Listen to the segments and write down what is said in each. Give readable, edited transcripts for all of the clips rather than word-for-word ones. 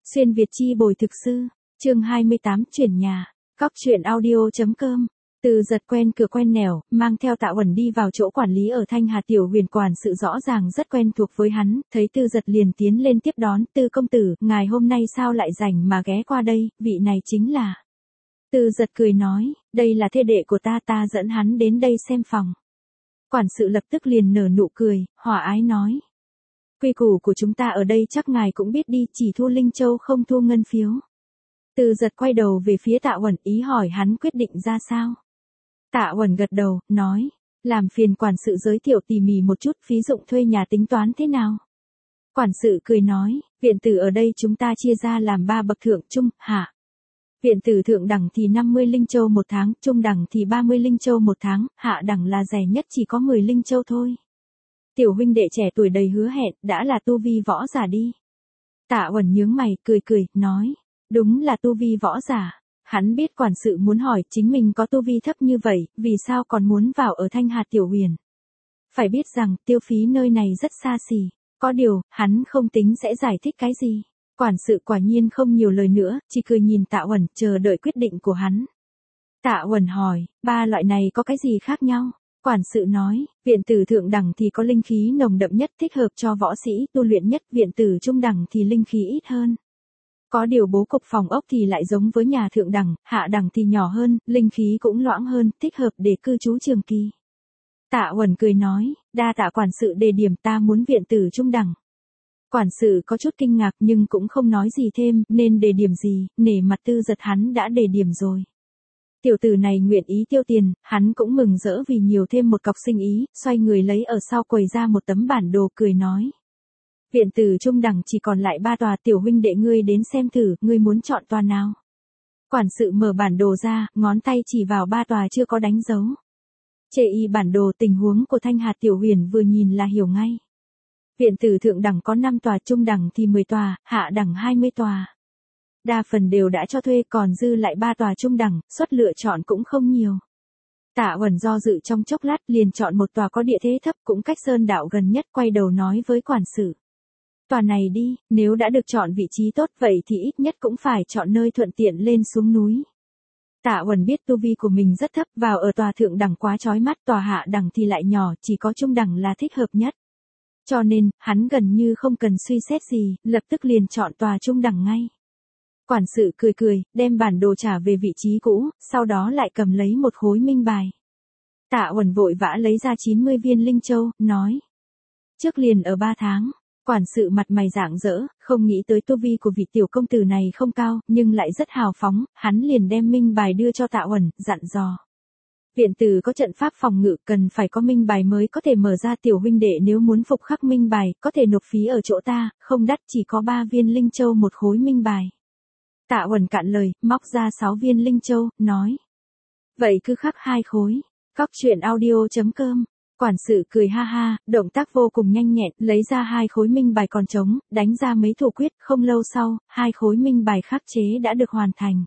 Xuyên Việt chi bồi thực sư, chương 28 chuyển nhà, cóc truyện audio.com. Từ Giật quen cửa quen nẻo, mang theo Tạ Uẩn đi vào chỗ quản lý ở Thanh Hà Tiểu Huyền, quản sự rõ ràng rất quen thuộc với hắn, thấy Từ Giật liền tiến lên tiếp đón. Từ công tử, ngài hôm nay sao lại rảnh mà ghé qua đây, vị này chính là. Từ Giật cười nói, đây là thê đệ của ta dẫn hắn đến đây xem phòng. Quản sự lập tức liền nở nụ cười, hòa ái nói. Quy củ của chúng ta ở đây chắc ngài cũng biết đi, chỉ thu linh châu không thu ngân phiếu. Từ Giật quay đầu về phía Tạ Uẩn, ý hỏi hắn quyết định ra sao. Tạ Uẩn gật đầu, nói, làm phiền quản sự giới thiệu tỉ mỉ một chút phí dụng thuê nhà tính toán thế nào. Quản sự cười nói, viện tử ở đây chúng ta chia ra làm 3 bậc thượng trung, hạ. Viện tử thượng đẳng thì 50 linh châu một tháng, trung đẳng thì 30 linh châu một tháng, hạ đẳng là rẻ nhất chỉ có 10 linh châu thôi. Tiểu huynh đệ trẻ tuổi đầy hứa hẹn, đã là tu vi võ giả đi. Tạ Uẩn nhướng mày, cười, nói, đúng là tu vi võ giả. Hắn biết quản sự muốn hỏi chính mình có tu vi thấp như vậy, vì sao còn muốn vào ở Thanh Hà Tiểu Huyền. Phải biết rằng, tiêu phí nơi này rất xa xỉ. Có điều, hắn không tính sẽ giải thích cái gì. Quản sự quả nhiên không nhiều lời nữa, chỉ cười nhìn Tạ Uẩn, chờ đợi quyết định của hắn. Tạ Uẩn hỏi, 3 loại này có cái gì khác nhau? Quản sự nói, viện tử thượng đẳng thì có linh khí nồng đậm nhất, thích hợp cho võ sĩ tu luyện nhất, viện tử trung đẳng thì linh khí ít hơn. Có điều bố cục phòng ốc thì lại giống với nhà thượng đẳng, hạ đẳng thì nhỏ hơn, linh khí cũng loãng hơn, thích hợp để cư trú trường kỳ. Tạ Uẩn cười nói, đa tạ quản sự đề điểm, ta muốn viện tử trung đẳng. Quản sự có chút kinh ngạc nhưng cũng không nói gì thêm, nên đề điểm gì, nể mặt Từ Giật hắn đã đề điểm rồi. Tiểu tử này nguyện ý tiêu tiền, hắn cũng mừng rỡ vì nhiều thêm một cọc sinh ý, xoay người lấy ở sau quầy ra một tấm bản đồ, cười nói. Viện tử trung đẳng chỉ còn lại 3 tòa, tiểu huynh đệ ngươi đến xem thử, ngươi muốn chọn tòa nào? Quản sự mở bản đồ ra, ngón tay chỉ vào 3 tòa chưa có đánh dấu. Chê y bản đồ, tình huống của Thanh Hà Tiểu Huyền vừa nhìn là hiểu ngay. Viện tử thượng đẳng có 5 tòa, trung đẳng thì 10 tòa, hạ đẳng 20 tòa. Đa phần đều đã cho thuê, còn dư lại 3 tòa trung đẳng, suất lựa chọn cũng không nhiều. Tạ Uẩn do dự trong chốc lát liền chọn một tòa có địa thế thấp, cũng cách sơn đạo gần nhất, quay đầu nói với quản sự. Tòa này đi, nếu đã được chọn vị trí tốt vậy thì ít nhất cũng phải chọn nơi thuận tiện lên xuống núi. Tạ Uẩn biết tu vi của mình rất thấp, vào ở tòa thượng đẳng quá chói mắt, tòa hạ đẳng thì lại nhỏ, chỉ có trung đẳng là thích hợp nhất. Cho nên, hắn gần như không cần suy xét gì, lập tức liền chọn tòa trung đẳng ngay. Quản sự cười, đem bản đồ trả về vị trí cũ, sau đó lại cầm lấy một khối minh bài. Tạ Uẩn vội vã lấy ra 90 viên linh châu, nói. Trước liền ở 3 tháng, quản sự mặt mày rạng rỡ, không nghĩ tới tu vi của vị tiểu công tử này không cao, nhưng lại rất hào phóng, hắn liền đem minh bài đưa cho Tạ Uẩn, dặn dò. Viện tử có trận pháp phòng ngự, cần phải có minh bài mới có thể mở ra, tiểu huynh đệ nếu muốn phục khắc minh bài, có thể nộp phí ở chỗ ta, không đắt, chỉ có 3 viên linh châu một khối minh bài. Tạ Uẩn cạn lời, móc ra 6 viên linh châu, nói. Vậy cứ khắc 2 khối. Cóc truyện audio.com. Quản sự cười ha ha, động tác vô cùng nhanh nhẹn, lấy ra 2 khối minh bài còn trống, đánh ra mấy thủ quyết, không lâu sau, 2 khối minh bài khắc chế đã được hoàn thành.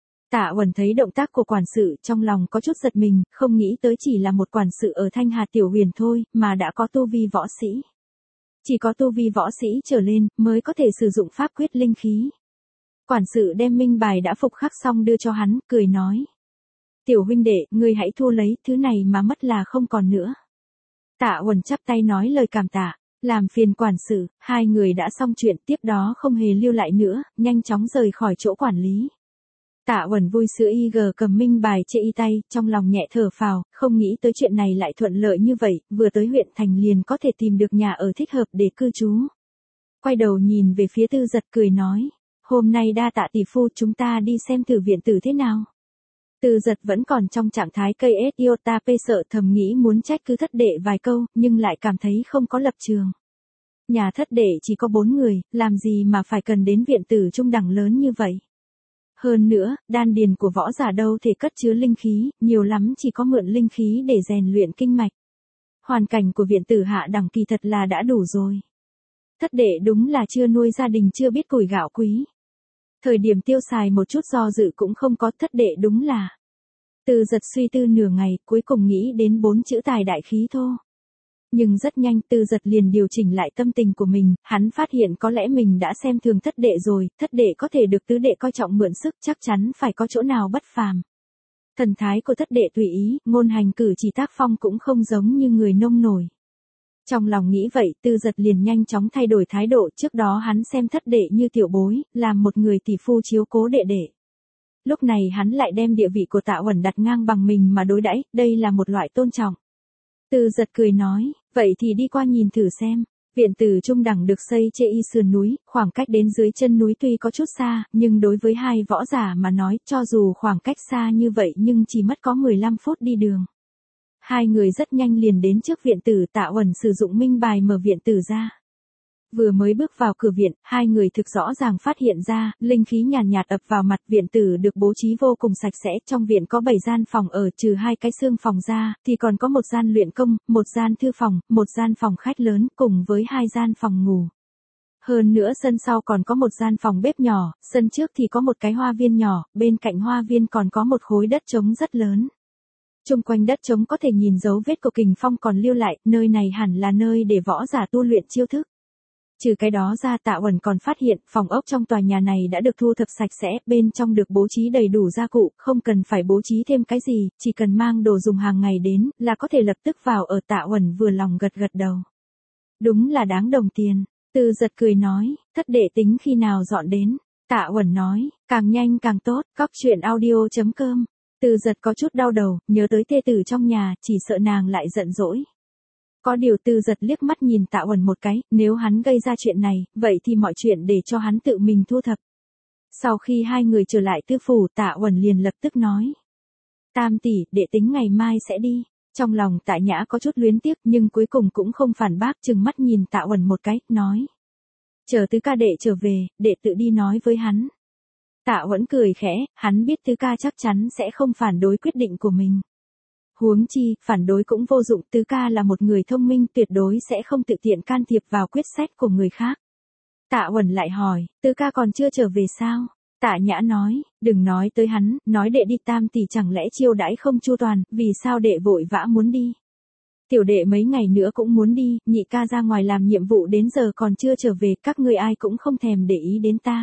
Tạ Uẩn thấy động tác của quản sự, trong lòng có chút giật mình, không nghĩ tới chỉ là một quản sự ở Thanh Hà Tiểu Huyền thôi, mà đã có tu vi võ sĩ. Chỉ có tu vi võ sĩ trở lên, mới có thể sử dụng pháp quyết linh khí. Quản sự đem minh bài đã phục khắc xong đưa cho hắn, cười nói. Tiểu huynh đệ, ngươi hãy thu lấy, thứ này mà mất là không còn nữa. Tạ Uẩn chắp tay nói lời cảm tạ, làm phiền quản sự, hai người đã xong chuyện, tiếp đó không hề lưu lại nữa, nhanh chóng rời khỏi chỗ quản lý. Tạ Uẩn vui sữa cầm minh bài trên y tay, trong lòng nhẹ thở phào, không nghĩ tới chuyện này lại thuận lợi như vậy, vừa tới huyện thành liền có thể tìm được nhà ở thích hợp để cư trú. Quay đầu nhìn về phía Từ Giật, cười nói. Hôm nay đa tạ tỷ phu, chúng ta đi xem thử viện tử thế nào. Từ Giật vẫn còn trong trạng thái cây iota p, sợ thầm nghĩ muốn trách cứ thất đệ vài câu, nhưng lại cảm thấy không có lập trường. Nhà thất đệ chỉ có 4 người, làm gì mà phải cần đến viện tử trung đẳng lớn như vậy. Hơn nữa, đan điền của võ giả đâu thể cất chứa linh khí, nhiều lắm chỉ có mượn linh khí để rèn luyện kinh mạch. Hoàn cảnh của viện tử hạ đẳng kỳ thật là đã đủ rồi. Thất đệ đúng là chưa nuôi gia đình, chưa biết củi gạo quý. Thời điểm tiêu xài một chút do dự cũng không có, thất đệ đúng là. Từ Giật suy tư nửa ngày, cuối cùng nghĩ đến 4 chữ tài đại khí thô. Nhưng rất nhanh Tư Dật liền điều chỉnh lại tâm tình của mình, hắn phát hiện có lẽ mình đã xem thường thất đệ rồi, thất đệ có thể được tứ đệ coi trọng mượn sức chắc chắn phải có chỗ nào bất phàm. Thần thái của thất đệ tùy ý, ngôn hành cử chỉ tác phong cũng không giống như người nông nổi. Trong lòng nghĩ vậy, Tư Dật liền nhanh chóng thay đổi thái độ, trước đó hắn xem thất đệ như tiểu bối, làm một người tỷ phu chiếu cố đệ đệ. Lúc này hắn lại đem địa vị của Tạ Uẩn đặt ngang bằng mình mà đối đãi, đây là một loại tôn trọng. Tư Dật cười nói, vậy thì đi qua nhìn thử xem. Viện tử trung đẳng được xây trên y sườn núi, khoảng cách đến dưới chân núi tuy có chút xa, nhưng đối với hai võ giả mà nói, cho dù khoảng cách xa như vậy nhưng chỉ mất có 15 phút đi đường. Hai người rất nhanh liền đến trước viện tử, Tạ Uẩn sử dụng minh bài mở viện tử ra. Vừa mới bước vào cửa viện, hai người thực rõ ràng phát hiện ra, linh khí nhàn nhạt ập vào mặt. Viện tử được bố trí vô cùng sạch sẽ, trong viện có 7 gian phòng ở, trừ 2 cái xương phòng ra, thì còn có một gian luyện công, một gian thư phòng, một gian phòng khách lớn, cùng với 2 gian phòng ngủ. Hơn nữa sân sau còn có một gian phòng bếp nhỏ, sân trước thì có một cái hoa viên nhỏ, bên cạnh hoa viên còn có một khối đất trống rất lớn. Chung quanh đất trống có thể nhìn dấu vết của kình phong còn lưu lại, nơi này hẳn là nơi để võ giả tu luyện chiêu thức. Trừ cái đó ra, Tạ Uẩn còn phát hiện, phòng ốc trong tòa nhà này đã được thu thập sạch sẽ, bên trong được bố trí đầy đủ gia cụ, không cần phải bố trí thêm cái gì, chỉ cần mang đồ dùng hàng ngày đến, là có thể lập tức vào ở. Tạ Uẩn vừa lòng gật gật đầu. Đúng là đáng đồng tiền. Tư Dật cười nói, thất đệ tính khi nào dọn đến. Tạ Uẩn nói, càng nhanh càng tốt, cóc.audio.com. Tư Dật có chút đau đầu, nhớ tới thê tử trong nhà, chỉ sợ nàng lại giận dỗi. Có điều Tư Dật liếc mắt nhìn Tạ Uẩn một cái, nếu hắn gây ra chuyện này, vậy thì mọi chuyện để cho hắn tự mình thu thập. Sau khi hai người trở lại tư phủ, Tạ Uẩn liền lập tức nói. Tam tỷ, đệ tính ngày mai sẽ đi. Trong lòng Tạ Nhã có chút luyến tiếc nhưng cuối cùng cũng không phản bác, trừng mắt nhìn Tạ Uẩn một cái, nói. Chờ tứ ca đệ trở về, đệ tự đi nói với hắn. Tạ Uẩn cười khẽ, hắn biết tứ ca chắc chắn sẽ không phản đối quyết định của mình. Huống chi, phản đối cũng vô dụng, tứ ca là một người thông minh tuyệt đối sẽ không tự tiện can thiệp vào quyết sách của người khác. Tạ Uẩn lại hỏi, tứ ca còn chưa trở về sao? Tạ Nhã nói, đừng nói tới hắn, nói đệ đi. Tam tỷ chẳng lẽ chiêu đãi không chu toàn, vì sao đệ vội vã muốn đi? Tiểu đệ mấy ngày nữa cũng muốn đi, nhị ca ra ngoài làm nhiệm vụ đến giờ còn chưa trở về, các ngươi ai cũng không thèm để ý đến ta.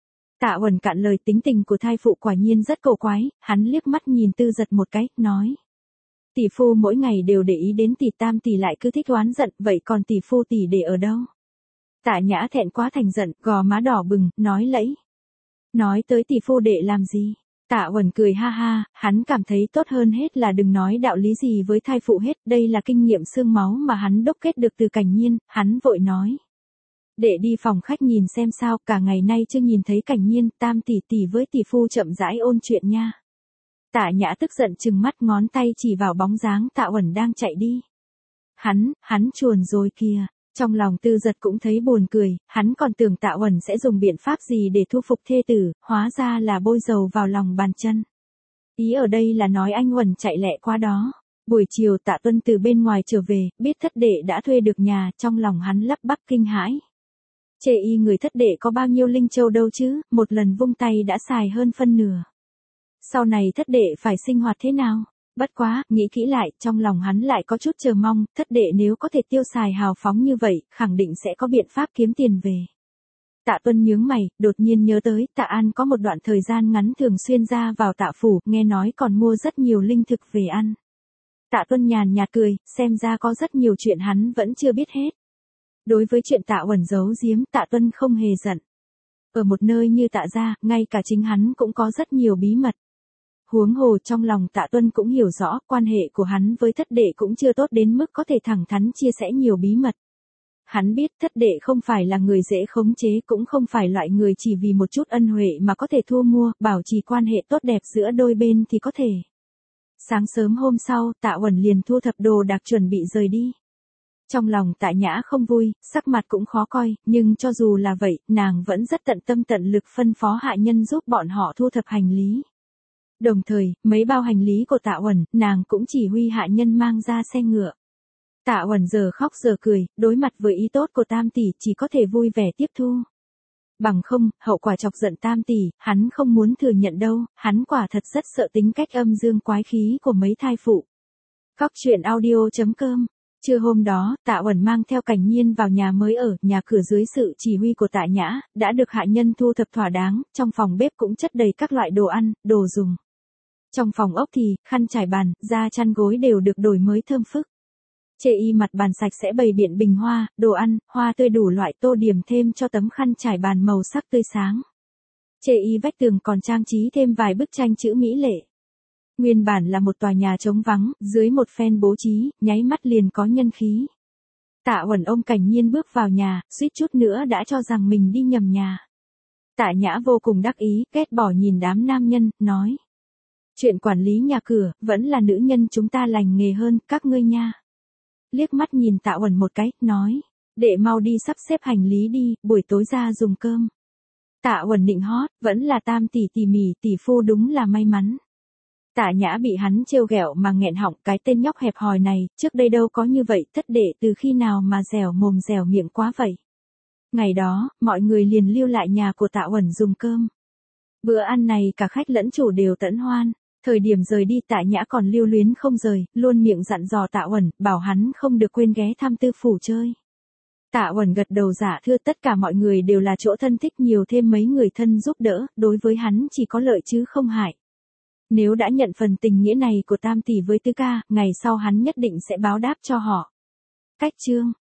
Tạ Uẩn cạn lời, tính tình của thai phụ quả nhiên rất cổ quái, hắn liếc mắt nhìn Tư Dật một cái, nói. Tỷ phu mỗi ngày đều để ý đến tỷ, tam tỷ lại cứ thích oán giận, vậy còn tỷ phu tỷ để ở đâu? Tạ Nhã thẹn quá thành giận, gò má đỏ bừng, nói lẫy. Nói tới tỷ phu đệ làm gì? Tạ Uẩn cười ha ha, hắn cảm thấy tốt hơn hết là đừng nói đạo lý gì với thai phụ hết, đây là kinh nghiệm xương máu mà hắn đúc kết được từ Cảnh Nhiên, hắn vội nói. Đệ đi phòng khách nhìn xem sao, cả ngày nay chưa nhìn thấy Cảnh Nhiên, tam tỷ tỷ với tỷ phu chậm rãi ôn chuyện nha. Tạ Nhã tức giận trừng mắt, ngón tay chỉ vào bóng dáng Tạ Uẩn đang chạy đi. Hắn chuồn rồi kìa. Trong lòng Tư Dật cũng thấy buồn cười, hắn còn tưởng Tạ Uẩn sẽ dùng biện pháp gì để thu phục thê tử, hóa ra là bôi dầu vào lòng bàn chân. Ý ở đây là nói anh Uẩn chạy lẹ quá đó. Buổi chiều Tạ Tuân từ bên ngoài trở về, biết thất đệ đã thuê được nhà, trong lòng hắn lắp bắp kinh hãi. Chê y người thất đệ có bao nhiêu linh châu đâu chứ, một lần vung tay đã xài hơn phân nửa. Sau này thất đệ phải sinh hoạt thế nào? Bất quá, nghĩ kỹ lại, trong lòng hắn lại có chút chờ mong, thất đệ nếu có thể tiêu xài hào phóng như vậy, khẳng định sẽ có biện pháp kiếm tiền về. Tạ Tuân nhướng mày, đột nhiên nhớ tới, Tạ An có một đoạn thời gian ngắn thường xuyên ra vào Tạ phủ, nghe nói còn mua rất nhiều linh thực về ăn. Tạ Tuân nhàn nhạt cười, xem ra có rất nhiều chuyện hắn vẫn chưa biết hết. Đối với chuyện Tạ Uẩn giấu giếm, Tạ Tuân không hề giận. Ở một nơi như Tạ gia, ngay cả chính hắn cũng có rất nhiều bí mật. Huống hồ trong lòng Tạ Tuân cũng hiểu rõ, quan hệ của hắn với thất đệ cũng chưa tốt đến mức có thể thẳng thắn chia sẻ nhiều bí mật. Hắn biết thất đệ không phải là người dễ khống chế, cũng không phải loại người chỉ vì một chút ân huệ mà có thể thu mua, bảo trì quan hệ tốt đẹp giữa đôi bên thì có thể. Sáng sớm hôm sau, Tạ Uẩn liền thu thập đồ đạc chuẩn bị rời đi. Trong lòng Tạ Nhã không vui, sắc mặt cũng khó coi, nhưng cho dù là vậy, nàng vẫn rất tận tâm tận lực phân phó hạ nhân giúp bọn họ thu thập hành lý. Đồng thời, mấy bao hành lý của Tạ Uẩn, nàng cũng chỉ huy hạ nhân mang ra xe ngựa. Tạ Uẩn giờ khóc giờ cười, đối mặt với ý tốt của tam tỷ chỉ có thể vui vẻ tiếp thu. Bằng không, hậu quả chọc giận tam tỷ, hắn không muốn thừa nhận đâu, hắn quả thật rất sợ tính cách âm dương quái khí của mấy thai phụ. Cóc.audio.com Trưa hôm đó, Tạ Uẩn mang theo Cảnh Nhiên vào nhà mới ở, nhà cửa dưới sự chỉ huy của Tạ Nhã, đã được hạ nhân thu thập thỏa đáng, trong phòng bếp cũng chất đầy các loại đồ ăn, đồ dùng. Trong phòng ốc thì, khăn trải bàn, da chăn gối đều được đổi mới thơm phức. Chê y mặt bàn sạch sẽ bày biện bình hoa, đồ ăn, hoa tươi đủ loại tô điểm thêm cho tấm khăn trải bàn màu sắc tươi sáng. Chê y vách tường còn trang trí thêm vài bức tranh chữ mỹ lệ. Nguyên bản là một tòa nhà trống vắng, dưới một phen bố trí, nháy mắt liền có nhân khí. Tạ Uẩn ôm Cảnh Nhiên bước vào nhà, suýt chút nữa đã cho rằng mình đi nhầm nhà. Tạ Nhã vô cùng đắc ý, ghét bỏ nhìn đám nam nhân, nói. Chuyện quản lý nhà cửa, vẫn là nữ nhân chúng ta lành nghề hơn, các ngươi nha. Liếc mắt nhìn Tạ Uẩn một cái, nói. Đệ mau đi sắp xếp hành lý đi, buổi tối ra dùng cơm. Tạ Uẩn nịnh hót, vẫn là Tam tỷ tỷ Mỉ tỷ phu đúng là may mắn. Tạ Nhã bị hắn trêu ghẹo mà nghẹn họng, cái tên nhóc hẹp hòi này, trước đây đâu có như vậy, thất đệ từ khi nào mà dẻo mồm dẻo miệng quá vậy. Ngày đó, mọi người liền lưu lại nhà của Tạ Uẩn dùng cơm. Bữa ăn này cả khách lẫn chủ đều tận hoan. Thời điểm rời đi Tạ Nhã còn lưu luyến không rời, luôn miệng dặn dò Tạ Uẩn, bảo hắn không được quên ghé thăm Tư phủ chơi. Tạ Uẩn gật đầu dạ thưa, tất cả mọi người đều là chỗ thân thích, nhiều thêm mấy người thân giúp đỡ, đối với hắn chỉ có lợi chứ không hại. Nếu đã nhận phần tình nghĩa này của Tam tỷ với Tư ca, ngày sau hắn nhất định sẽ báo đáp cho họ. Cách chương